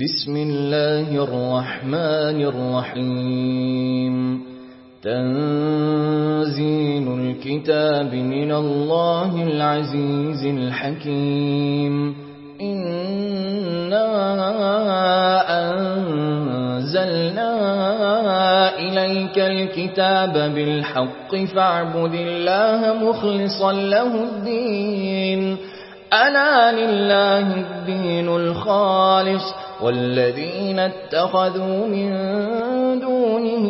بسم الله الرحمن الرحيم تنزيل الكتاب من الله العزيز الحكيم إنا أنزلنا إليك الكتاب بالحق فاعبد الله مخلصا له الدين ألا لله الدين الخالص والذين اتخذوا من دونه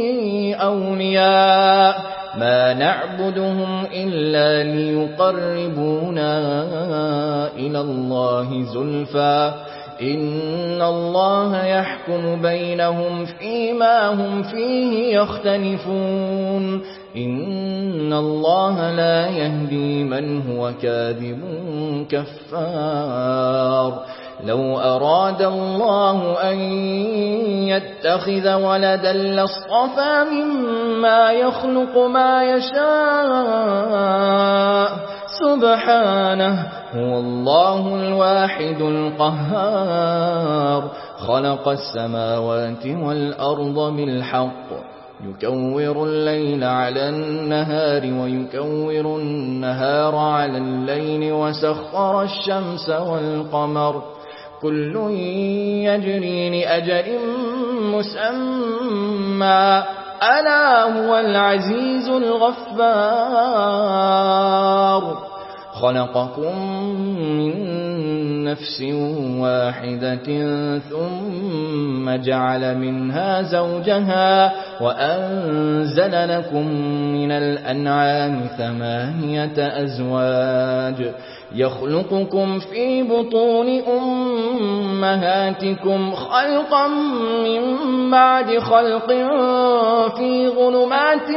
أولياء ما نعبدهم إلا ليقربونا إلى الله زلفى إن الله يحكم بينهم فيما هم فيه يختلفون إن الله لا يهدي من هو كاذب كفار لو أراد الله أن يتخذ ولدا لاصطفى مما يخلق ما يشاء سبحانه هو الله الواحد القهار خلق السماوات والأرض بالحق يكور الليل على النهار ويكور النهار على الليل وسخر الشمس والقمر كل يجري لأجل مسمى ألا هو العزيز الغفار خلقكم من نفس واحدة ثم جعل منها زوجها وأنزل لكم من الأنعام 8 أزواج يخلقكم في بطون أمهاتكم خلقا من بعد خلق في ظلمات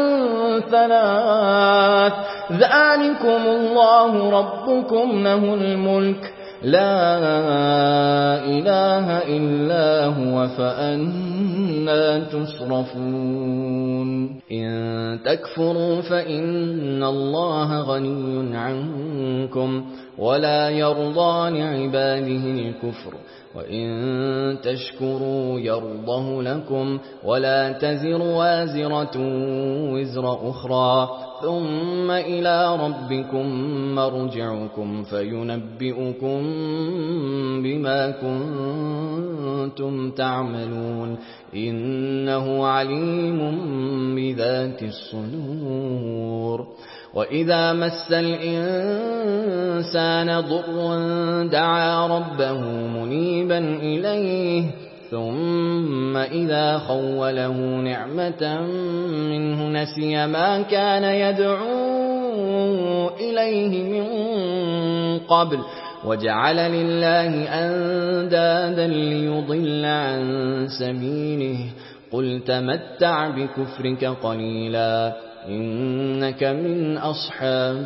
3 ذلكم الله ربكم له الملك لا إله إلا هو فأنى تصرفون إن تكفروا فإن الله غني عنكم ولا يرضى لعباده الكفر وإن تشكروا يرضه لكم ولا تزر وازرة وزر أخرى ثم إلى ربكم مرجعكم فينبئكم بما كنتم تعملون إنه عليم بذات الصدور وإذا مس الإنسان ضر دعا ربه منيبا إليه ثم إذا خوله نعمة منه نسي ما كان يدعو إليه من قبل وجعل لله أندادا ليضل عن سبيله قل تمتع بكفرك قليلا إنك من أصحاب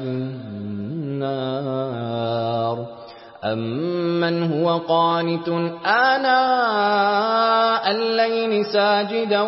النار أمن هو قانت آناء الليل ساجدا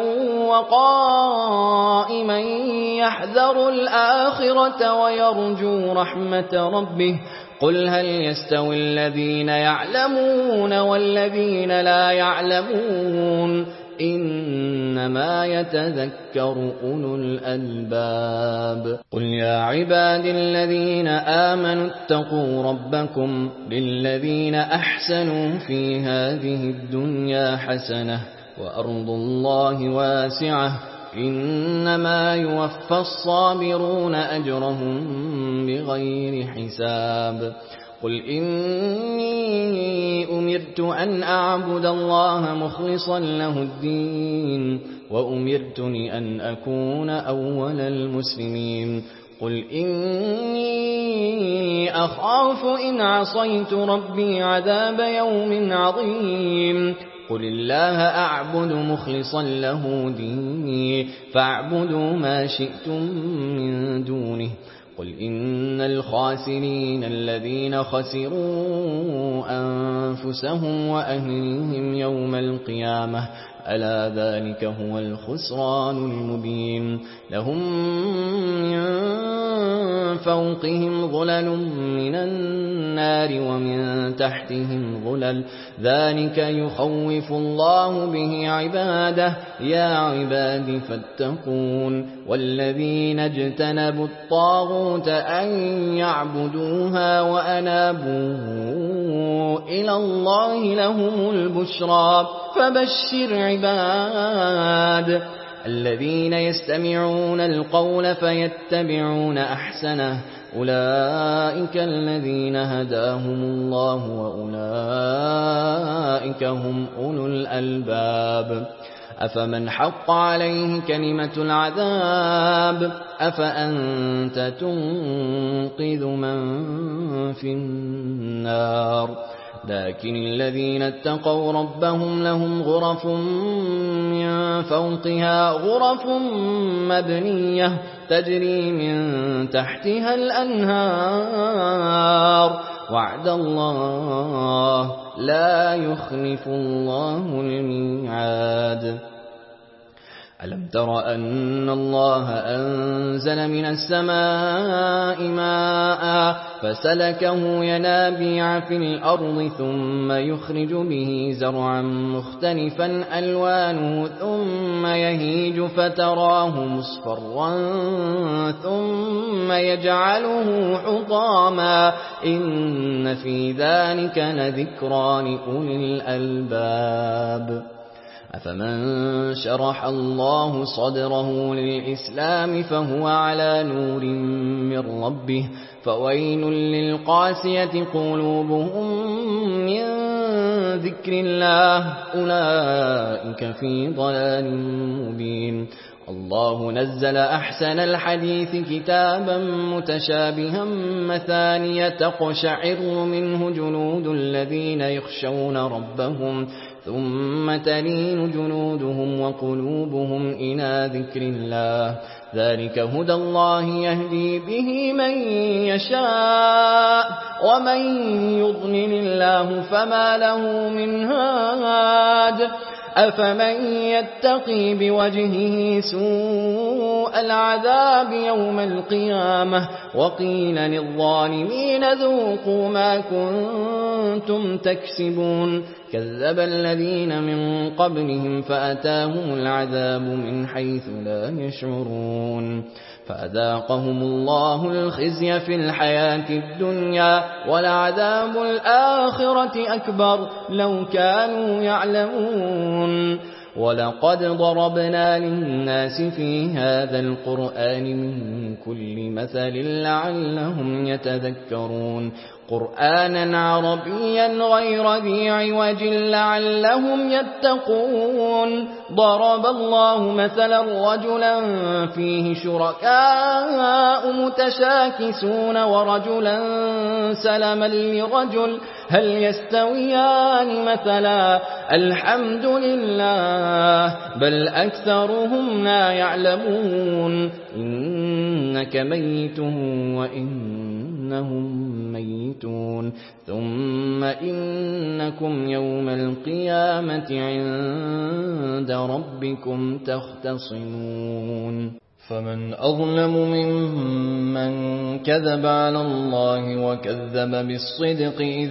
وقائما يحذر الآخرة ويرجو رحمة ربه قل هل يستوي الذين يعلمون والذين لا يعلمون إنما يتذكر أولو الألباب قل يا عبادي الذين آمنوا اتقوا ربكم للذين أحسنوا في هذه الدنيا حسنة وأرض الله واسعة إنما يوفى الصابرون أجرهم بغير حساب قل إني أمرت أن أعبد الله مخلصا له الدين وأمرت أن أكون أول المسلمين قل إني أخاف إن عصيت ربي عذاب يوم عظيم قل الله أعبد مخلصا له ديني فاعبدوا ما شئتم من دونه قل إن الخاسرين الذين خسروا أنفسهم وأهليهم يوم القيامة ألا ذلك هو الخسران المبين لهم من فوقهم ظلل من النار ومن تحتهم ظلل ذلك يخوف الله به عباده يا عباد فاتقون والذين اجتنبوا الطاغوت أن يعبدوها وأنابوا إلى الله لهم البشرى فبشر عباد الذين يستمعون القول فيتبعون أحسنه أولئك الذين هداهم الله وأولئك هم أولو الألباب أفمن حق عليه كلمة العذاب أفأنت تنقذ من في النار لكن الذين اتقوا ربهم لهم غرف من فوقها غرف مبنية تجري من تحتها الأنهار وعد الله لا يخلف الله الميعاد ألم تر أن الله أنزل من السماء ماء فسلكه ينابيع في الأرض ثم يخرج به زرعا مختلفا ألوانه ثم يهيج فتراه مصفرا ثم يجعله حطاما إن في ذلك لذكرى لأولي الألباب أفمن شرح الله صدره للإسلام فهو على نور من ربه فويل للقاسية قلوبهم من ذكر الله أولئك في ضلال مبين الله نزل أحسن الحديث كتابا متشابها مثانية تقشعر منه جلود الذين يخشون ربهم ثم تلين جلودهم وقلوبهم إلى ذكر الله ذلك هدى الله يهدي به من يشاء ومن يضلل الله فما له من هاد أفمن يتقي بوجهه سوء العذاب يوم القيامة وقيل للظالمين ذوقوا ما كنتم تكسبون كذب الذين من قبلهم فأتاهم العذاب من حيث لا يشعرون فأذاقهم الله الخزي في الحياة الدنيا ولعذاب الآخرة أكبر لو كانوا يعلمون ولقد ضربنا للناس في هذا القرآن من كل مثل لعلهم يتذكرون قرآنا عربيا غير ذي عوج لعلهم يتقون ضرب الله مثلا رجلا فيه شركاء متشاكسون ورجلا سلما لرجل هل يستويان مثلا الحمد لله بل أكثرهم لا يعلمون إنك ميت وإنهم ميتون ثم إنكم يوم القيامة عند ربكم تختصمون فمن أظلم ممن كذب على الله وكذب بالصدق إذ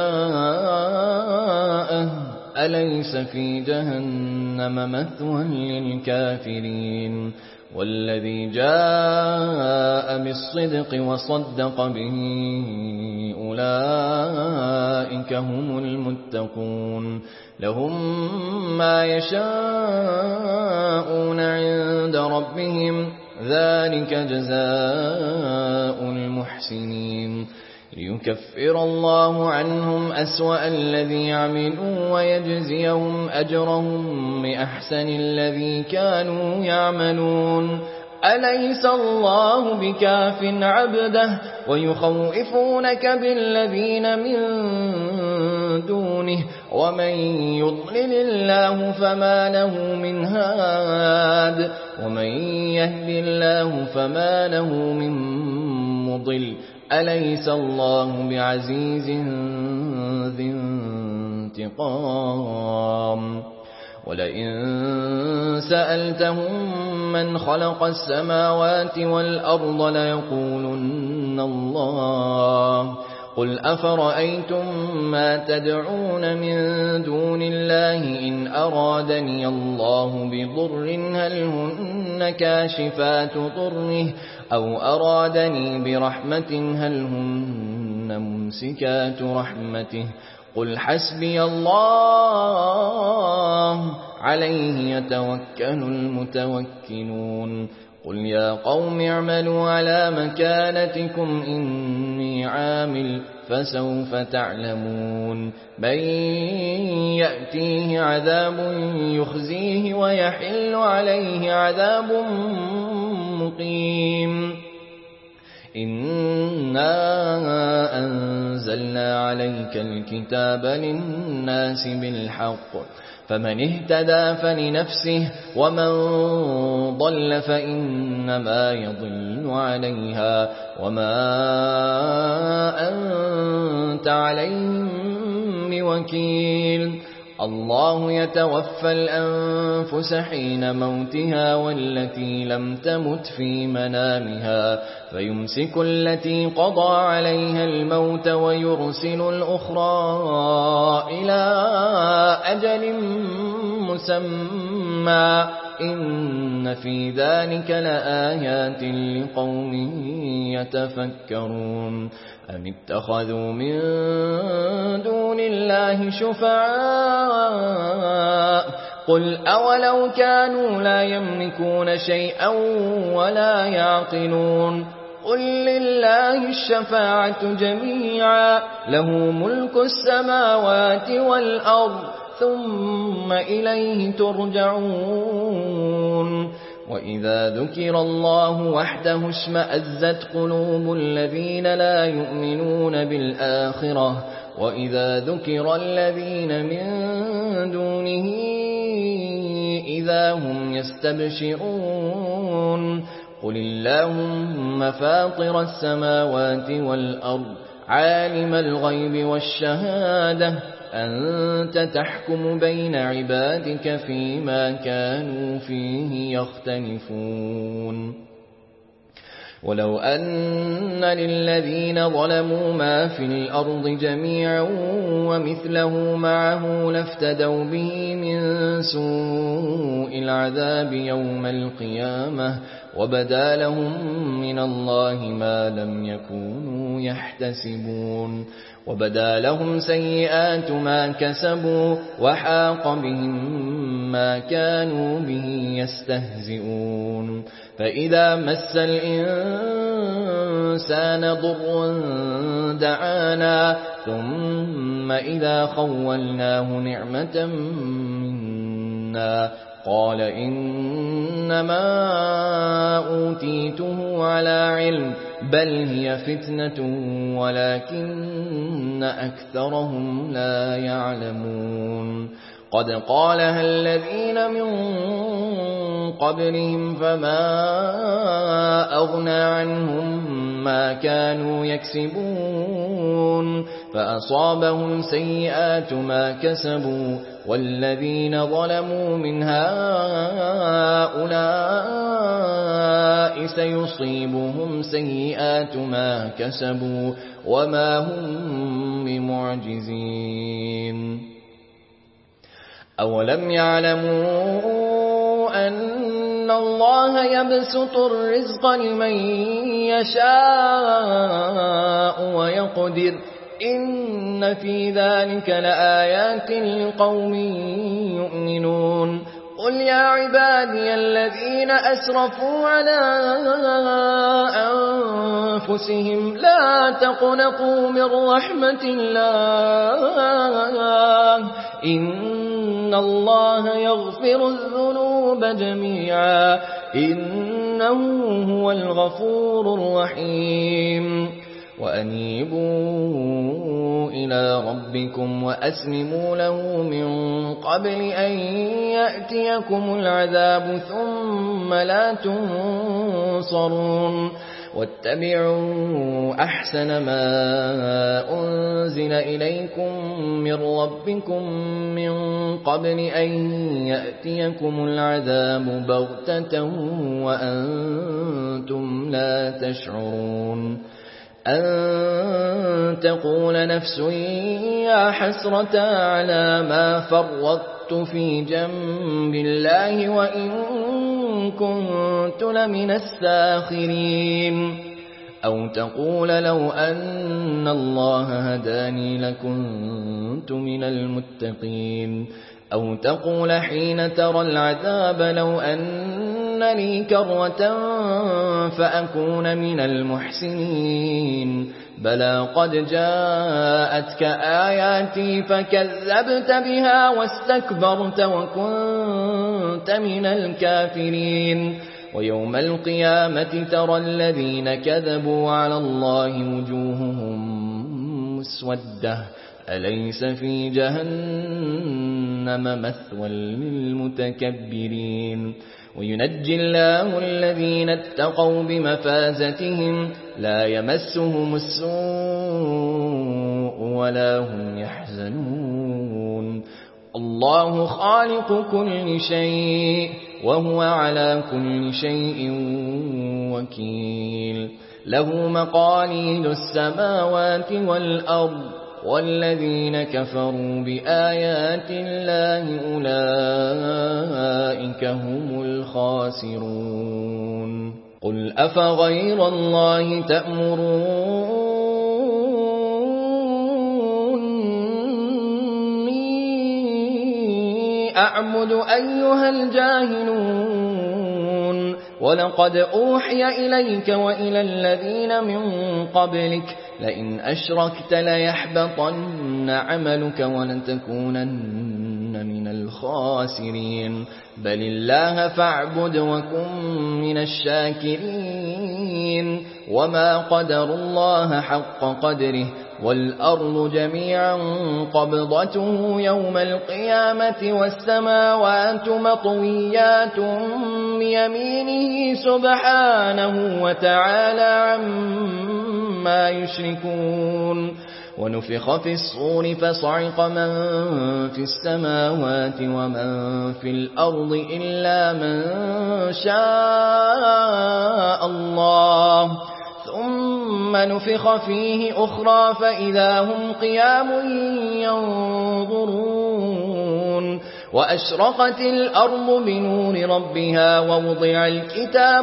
جاءه أليس في جهنم مثوى للكافرين والذي جاء بالصدق وصدق به أولئك هم المتقون لهم ما يشاءون عند ربهم ذلك جزاء المحسنين ليكفر الله عنهم أسوأ الذي عملوا ويجزيهم أجرهم بأحسن الذي كانوا يعملون أليس الله بكاف عبده ويخوفونك بالذين من دونه ومن يضلل الله فما له من هاد ومن يهد الله فما له من مضل أليس الله بعزيز ذي انتقام ولئن سألتهم من خلق السماوات والأرض ليقولن الله قل أفرأيتم ما تدعون من دون الله إن أرادني الله بضر هل هن كاشفات ضره أو أرادني برحمة هل هن ممسكات رحمته قل حسبي الله عليه يتوكل المتوكلون قل يا قوم اعملوا على مكانتكم إني عامل فسوف تعلمون من يأتيه عذاب يخزيه ويحل عليه عذاب مقيم إنا أنزلنا عليك الكتاب للناس بالحق فمن اهتدى فلنفسه ومن ضل فإنما يضل عليها وما أنت عليهم بوكيل الله يتوفى الأنفس حين موتها والتي لم تمت في منامها فيمسك التي قضى عليها الموت ويرسل الأخرى إلى أجل مسمى إن في ذلك لآيات لقوم يتفكرون أم اتخذوا من دون الله شفعاء قل أولو كانوا لا يملكون شيئا ولا يعقلون قل لله الشفاعة جميعا له ملك السماوات والأرض ثم إليه ترجعون وإذا ذكر الله وحده اشمأزت قلوب الذين لا يؤمنون بالآخرة وإذا ذكر الذين من دونه إذا هم يستبشرون قل اللهم فاطر السماوات والأرض عالم الغيب والشهادة أنت تحكم بين عبادك فيما كانوا فيه يختلفون ولو أن للذين ظلموا ما في الأرض جميعا ومثله معه لافتدوا به من سوء العذاب يوم القيامة وبدا لهم من الله ما لم يكونوا يحتسبون وبدا لهم سيئات ما كسبوا وحاق بهم ما كانوا به يستهزئون فإذا مس الإنسان ضر دعانا ثم إذا خولناه نعمة منا قال إنما أوتيته على علم بل هي فتنة ولكن أكثرهم لا يعلمون قد قالها الذين من قبلهم فما أغنى عنهم ما كانوا يكسبون فأصابهم سيئات ما كسبوا والذين ظلموا من هؤلاء سيصيبهم سيئات ما كسبوا وما هم بمعجزين أولم يعلموا أن الله يبسط الرزق لمن يشاء ويقدر إن في ذلك لآيات لقوم يؤمنون قل يا عبادي الذين أسرفوا على أنفسهم لا تقنطوا من رحمة الله إن الله يغفر الذنوب جميعا إنه هو الغفور الرحيم وأنيبوا إلى ربكم وأسلموا له من قبل أن يأتيكم العذاب ثم لا تنصرون واتبعوا أحسن ما أنزل إليكم من ربكم من قبل أن يأتيكم العذاب بغتة وأنتم لا تشعرون أن تقول نفس يا حسرة على ما فرطت في جنب الله وإن كنت لمن الساخرين أو تقول لو أن الله هداني لكنت من المتقين أو تقول حين ترى العذاب لو أن لي كرة فأكون من المحسنين بلى قد جاءتك آياتي فكذبت بها واستكبرت وكنت من الكافرين ويوم القيامة ترى الذين كذبوا على الله وجوههم مسودة أليس في جهنم مثوى للمتكبرين وينجي الله الذين اتقوا بمفازتهم لا يمسهم السوء ولا هم يحزنون الله خالق كل شيء وهو على كل شيء وكيل له مقاليد السماوات والأرض والذين كفروا بآيات الله أولئك هم الخاسرون قل أفغير الله تأمروني أعبد أيها الجاهلون ولقد أوحي إليك وإلى الذين من قبلك لئن أشركت ليحبطن عملك ولتكونن من الخاسرين بل الله فاعبد وكن من الشاكرين وما قدر الله حق قدره والأرض جميعا قبضته يوم القيامة والسماوات مطويات بيمينه سبحانه وتعالى عما يشركون ونفخ في الصور فصعق من في السماوات ومن في الأرض إلا من شاء الله ثم نفخ فيه أخرى فإذا هم قيام ينظرون وأشرقت الأرض بنور ربها ووضع الكتاب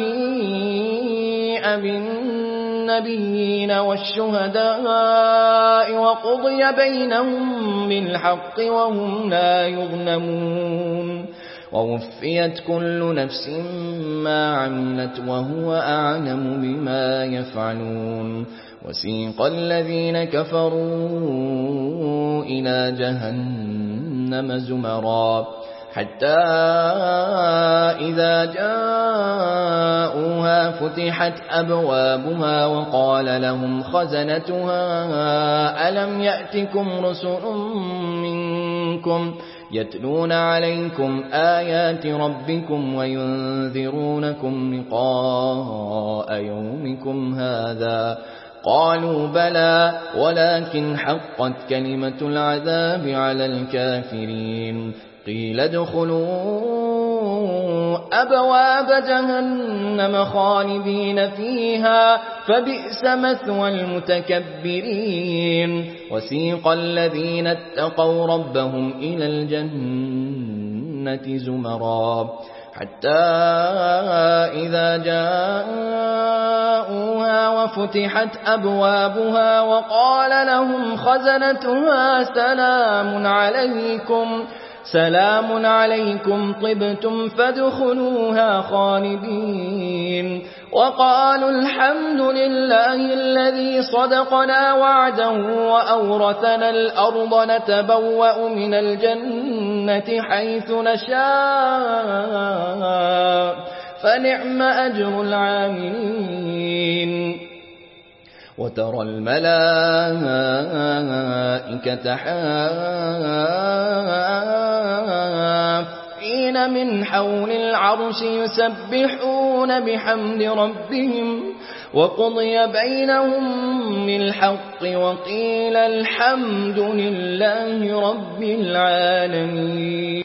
وجيء بالنبيين والشهداء وقضي بينهم بالحق وهم لا يظلمون ووفيت كل نفس ما عملت وهو أعلم بما يفعلون وسيق الذين كفروا إلى جهنم زمرا حتى إذا جاءوها فتحت أبوابها وقال لهم خزنتها ألم يأتكم رسل منكم يتلون عليكم آيات ربكم وينذرونكم لقاء يومكم هذا قالوا بلى ولكن حقت كلمة العذاب على الكافرين قيل ادخلوا أبواب جهنم خالدين فيها فبئس مثوى المتكبرين وسيق الذين اتقوا ربهم إلى الجنة زمرا حتى إذا جاءوها وفتحت أبوابها وقال لهم خزنتها سلام عليكم طبتم فادخلوها خالدين وقالوا الحمد لله الذي صدقنا وعده وأورثنا الأرض نتبوأ من الجنة حيث نشاء فنعم أجر العاملين وترى الملائكة حافين الذين من حول العرش يسبحون بحمد ربهم وقضي بينهم بالحق وقيل الحمد لله رب العالمين.